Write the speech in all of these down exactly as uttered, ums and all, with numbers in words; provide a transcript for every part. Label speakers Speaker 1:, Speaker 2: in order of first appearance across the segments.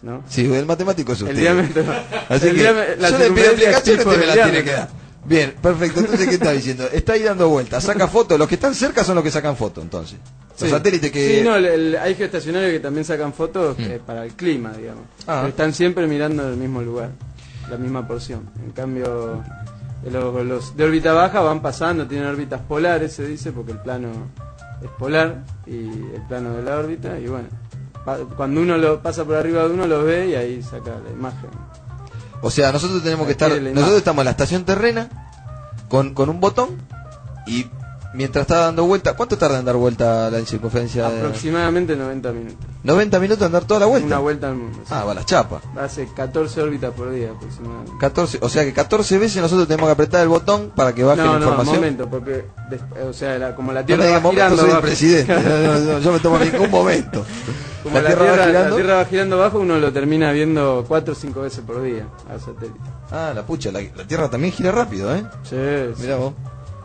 Speaker 1: ¿no?
Speaker 2: Sí, el matemático es usted.
Speaker 1: El diámetro.
Speaker 2: Así
Speaker 1: el
Speaker 2: que
Speaker 1: diámetro, la
Speaker 2: yo le pido explicaciones, usted me la tiene
Speaker 1: diámetro.
Speaker 2: que dar. Bien, perfecto. Entonces, ¿qué está diciendo? Está ahí dando vueltas, saca fotos. Los que están cerca son los que sacan fotos, entonces. Los
Speaker 1: Sí.
Speaker 2: satélites que...
Speaker 1: Sí, no, el, el, hay geoestacionarios que también sacan fotos
Speaker 2: Mm.
Speaker 1: eh, para el clima, digamos.
Speaker 2: Ah.
Speaker 1: Pero están siempre mirando el mismo lugar, la misma porción. En cambio, los, los de órbita baja van pasando, tienen órbitas polares, se dice, porque el plano es polar y el plano de la órbita, y bueno, pa- cuando uno lo pasa por arriba de uno lo ve y ahí saca la imagen.
Speaker 2: O sea, nosotros tenemos que estar...
Speaker 1: Adquiere la imagen.
Speaker 2: Nosotros estamos en la estación terrena con, con un botón y mientras está dando vuelta... ¿Cuánto tarda en dar vuelta la circunferencia? de-
Speaker 1: Aproximadamente noventa minutos.
Speaker 2: noventa minutos en dar toda la vuelta.
Speaker 1: Una vuelta al mundo. sí.
Speaker 2: Ah, va la chapa.
Speaker 1: Hace catorce órbitas por día aproximadamente.
Speaker 2: catorce, o sea que catorce veces nosotros tenemos que apretar el botón para que baje
Speaker 1: No,
Speaker 2: la
Speaker 1: no,
Speaker 2: información.
Speaker 1: momento, porque, des- o sea, la- como la
Speaker 2: No
Speaker 1: Tierra
Speaker 2: me diga
Speaker 1: va
Speaker 2: momento,
Speaker 1: girando
Speaker 2: soy el
Speaker 1: bajo-
Speaker 2: presidente. No, no, no, yo me tomo ningún momento.
Speaker 1: como la, tierra, la Tierra va girando bajo, uno lo termina viendo cuatro o cinco veces por día al satélite.
Speaker 2: Ah, la pucha, la, la Tierra también gira rápido, ¿eh?
Speaker 1: Sí, sí.
Speaker 2: Mirá vos.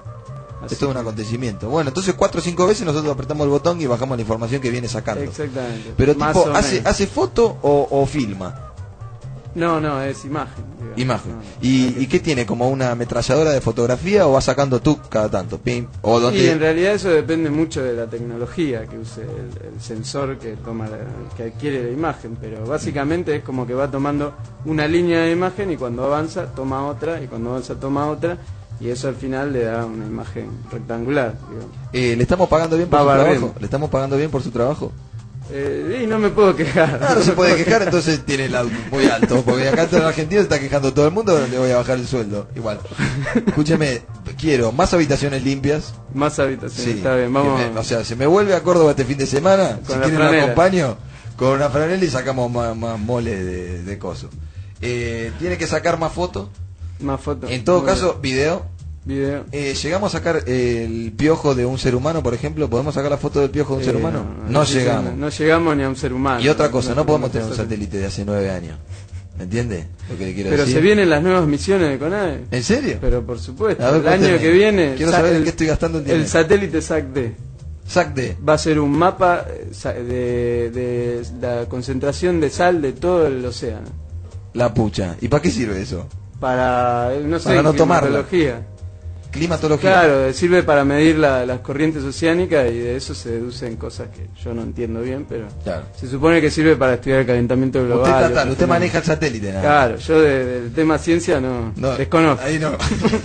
Speaker 1: Así
Speaker 2: Esto es un
Speaker 1: que-
Speaker 2: acontecimiento. Bueno, entonces cuatro o cinco veces nosotros apretamos el botón y bajamos la información que viene sacando.
Speaker 1: Exactamente.
Speaker 2: Pero
Speaker 1: Más
Speaker 2: tipo,
Speaker 1: o
Speaker 2: ¿hace,
Speaker 1: menos.
Speaker 2: ¿hace foto o, o filma?
Speaker 1: No, no, es imagen. digamos.
Speaker 2: Imagen.
Speaker 1: No, no.
Speaker 2: ¿Y, ¿Y qué tiene? ¿Como una ametralladora de fotografía o va sacando tú cada tanto? Pim. ¿O
Speaker 1: Y
Speaker 2: dónde?
Speaker 1: en realidad eso depende mucho de la tecnología que use el, el sensor que toma la- que adquiere la imagen, pero básicamente es como que va tomando una línea de imagen y cuando avanza toma otra y cuando avanza toma otra y eso al final le da una imagen rectangular, digamos.
Speaker 2: Eh, ¿Le estamos pagando bien por
Speaker 1: Va
Speaker 2: su
Speaker 1: barriendo.
Speaker 2: trabajo? ¿Le estamos pagando bien por su trabajo?
Speaker 1: Eh, y no me puedo quejar.
Speaker 2: Ah, no se puede quejar, entonces tiene el auto muy alto. Porque acá en Argentina se está quejando todo el mundo, le voy a bajar el sueldo. Igual. Escúcheme, quiero más habitaciones limpias.
Speaker 1: Más habitaciones,
Speaker 2: Sí.
Speaker 1: está bien, vamos.
Speaker 2: Que me- o sea, se me vuelve a Córdoba este fin de semana.
Speaker 1: Con
Speaker 2: si
Speaker 1: la
Speaker 2: quieren lo
Speaker 1: franela.
Speaker 2: acompaño con una franela y sacamos más, más mole de, de coso. Eh, tiene que sacar más fotos.
Speaker 1: Más fotos.
Speaker 2: En todo
Speaker 1: Muy
Speaker 2: caso,
Speaker 1: bien.
Speaker 2: video.
Speaker 1: Video.
Speaker 2: Eh, ¿Llegamos a sacar el piojo de un ser humano, por ejemplo? ¿Podemos sacar la foto del piojo de un
Speaker 1: Eh,
Speaker 2: ser humano?
Speaker 1: no,
Speaker 2: No,
Speaker 1: no,
Speaker 2: llegamos.
Speaker 1: No llegamos ni a un ser humano.
Speaker 2: Y otra cosa, no podemos tener un
Speaker 1: hacer-
Speaker 2: satélite de hace nueve años. ¿Me entiende? Lo que le quiero
Speaker 1: Pero
Speaker 2: decir.
Speaker 1: se vienen las nuevas misiones de CONAE.
Speaker 2: ¿En serio?
Speaker 1: Pero por supuesto,
Speaker 2: A ver,
Speaker 1: el año
Speaker 2: cuénteme.
Speaker 1: que viene.
Speaker 2: Quiero
Speaker 1: sa-
Speaker 2: saber en
Speaker 1: el-
Speaker 2: qué estoy gastando el
Speaker 1: El
Speaker 2: dinero.
Speaker 1: satélite S A C D
Speaker 2: S A C D.
Speaker 1: va a ser un mapa eh, sa- de, de la concentración de sal de todo el océano.
Speaker 2: La pucha. ¿Y para qué sirve eso?
Speaker 1: Para, eh, no sé,
Speaker 2: Para no tomarla.
Speaker 1: climatología.
Speaker 2: Climatología.
Speaker 1: Claro, sirve para medir la- las corrientes oceánicas y de eso se deducen cosas que yo no entiendo bien, pero
Speaker 2: Claro.
Speaker 1: se supone que sirve para estudiar el calentamiento global.
Speaker 2: Usted,
Speaker 1: y
Speaker 2: estatal,
Speaker 1: otros
Speaker 2: usted
Speaker 1: fenómenos.
Speaker 2: maneja el satélite, nada.
Speaker 1: Claro, yo de- del tema ciencia no,
Speaker 2: No,
Speaker 1: desconozco.
Speaker 2: Ahí no.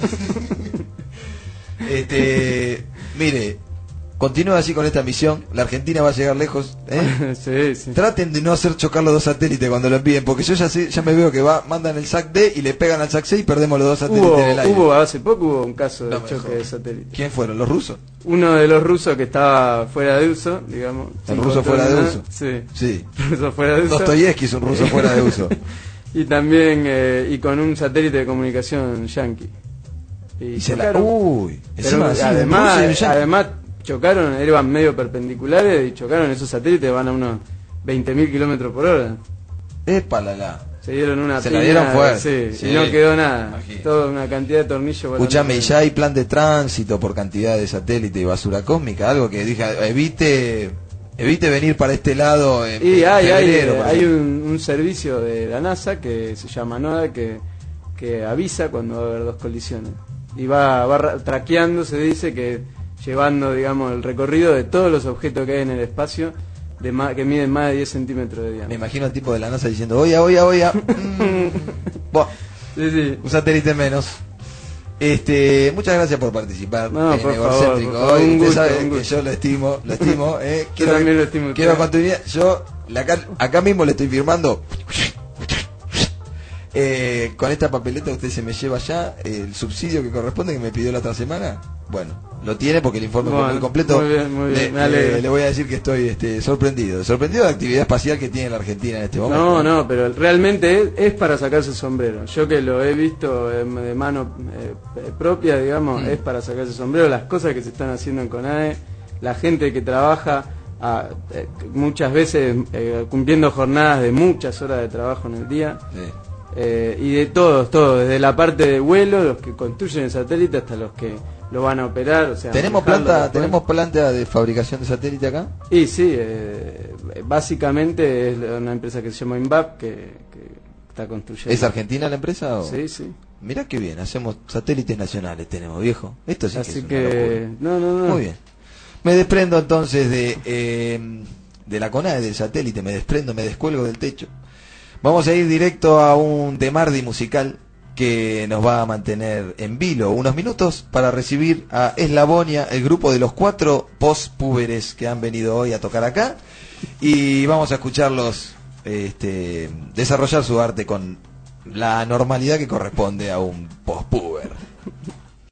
Speaker 2: este, mire, continúa así con esta misión. La Argentina va a llegar lejos. ¿eh?
Speaker 1: sí, sí.
Speaker 2: Traten de no hacer chocar los dos satélites cuando lo envíen, porque yo ya sé, ya me veo que va, mandan el S A C D y le pegan al S A C C y perdemos los dos satélites
Speaker 1: Hubo,
Speaker 2: en el aire.
Speaker 1: hubo, hace poco hubo un caso de
Speaker 2: No me
Speaker 1: choque
Speaker 2: jodas.
Speaker 1: de satélite.
Speaker 2: ¿Quién fueron? ¿Los rusos?
Speaker 1: Uno de los rusos que estaba fuera de uso, digamos.
Speaker 2: ¿El
Speaker 1: sin
Speaker 2: ruso fuera de
Speaker 1: control
Speaker 2: uso?
Speaker 1: nada. Sí,
Speaker 2: Sí.
Speaker 1: ruso fuera de uso.
Speaker 2: Dostoyevsky es un ruso fuera de uso.
Speaker 1: Y también, eh, y con un satélite de comunicación yankee.
Speaker 2: Y se la...
Speaker 1: chocaron.
Speaker 2: Uy,
Speaker 1: Pero
Speaker 2: encima así,
Speaker 1: además,
Speaker 2: Rusia y un yankee.
Speaker 1: además chocaron, eran medio perpendiculares y chocaron esos satélites, van a unos veinte mil kilómetros por hora.
Speaker 2: Epa, la, la.
Speaker 1: Se dieron una
Speaker 2: Se la
Speaker 1: piña,
Speaker 2: dieron fuerte.
Speaker 1: sí,
Speaker 2: Sí.
Speaker 1: y no quedó nada.
Speaker 2: Imagino.
Speaker 1: Toda una cantidad de tornillos. volando.
Speaker 2: Escuchame, y ya hay plan de tránsito por cantidad de satélite y basura cósmica, algo que dije, evite evite venir para este lado en,
Speaker 1: Y
Speaker 2: en
Speaker 1: hay, hay,
Speaker 2: febrero,
Speaker 1: eh,
Speaker 2: por
Speaker 1: hay
Speaker 2: ejemplo.
Speaker 1: un, un servicio de la NASA que se llama NOAA que, que avisa cuando va a haber dos colisiones. Y va, va ra- traqueando, se dice, que llevando, digamos, el recorrido de todos los objetos que hay en el espacio de ma- que miden más de diez centímetros de
Speaker 2: Me
Speaker 1: diámetro.
Speaker 2: imagino al tipo de la NASA diciendo, oye, oye, oye, mm, buah,
Speaker 1: Sí, sí.
Speaker 2: un satélite menos. Este, muchas gracias por participar
Speaker 1: No,
Speaker 2: en
Speaker 1: por
Speaker 2: Egocéntrico.
Speaker 1: favor, por favor,
Speaker 2: Hoy
Speaker 1: un
Speaker 2: usted
Speaker 1: gusto,
Speaker 2: sabe
Speaker 1: un
Speaker 2: que
Speaker 1: gusto.
Speaker 2: yo lo estimo, lo estimo, eh.
Speaker 1: Yo también lo estimo.
Speaker 2: Quiero continuidad. Yo la acá, acá mismo le estoy firmando. Eh, con esta papeleta usted se me lleva ya el subsidio que corresponde que me pidió la otra semana. Bueno, lo tiene porque el informe fue
Speaker 1: Bueno,
Speaker 2: muy completo.
Speaker 1: muy bien, muy bien,
Speaker 2: le,
Speaker 1: me alegro.
Speaker 2: le- le voy a decir que estoy este, sorprendido. Sorprendido de la actividad espacial que tiene la Argentina en este momento.
Speaker 1: No, no, pero realmente es, es para sacarse el sombrero. Yo que lo he visto eh, de mano eh, propia, digamos,
Speaker 2: Mm.
Speaker 1: es para sacarse el sombrero. Las cosas que se están haciendo en CONAE, la gente que trabaja a, eh, muchas veces eh, cumpliendo jornadas de muchas horas de trabajo en el día.
Speaker 2: Sí.
Speaker 1: Eh, y de todos, todos, desde la parte de vuelo, los que construyen el satélite hasta los que lo van a operar. O sea,
Speaker 2: ¿Tenemos
Speaker 1: manejarlo
Speaker 2: planta,
Speaker 1: después.
Speaker 2: tenemos planta de fabricación de satélite acá?
Speaker 1: Y sí, eh, básicamente es una empresa que se llama Invap, que, que está construyendo.
Speaker 2: ¿Es argentina la empresa? O?
Speaker 1: Sí, sí.
Speaker 2: Mirá qué bien, hacemos satélites nacionales, tenemos, viejo. Esto sí
Speaker 1: Así
Speaker 2: que es
Speaker 1: que, no, no, no.
Speaker 2: Muy bien. Me desprendo entonces de, eh, de la CONAE, del satélite, me desprendo, me descuelgo del techo. Vamos a ir directo a un temardi musical que nos va a mantener en vilo unos minutos para recibir a Eslavonia, el grupo de los cuatro post-púberes que han venido hoy a tocar acá, y vamos a escucharlos este, desarrollar su arte con la normalidad que corresponde a un post-puber.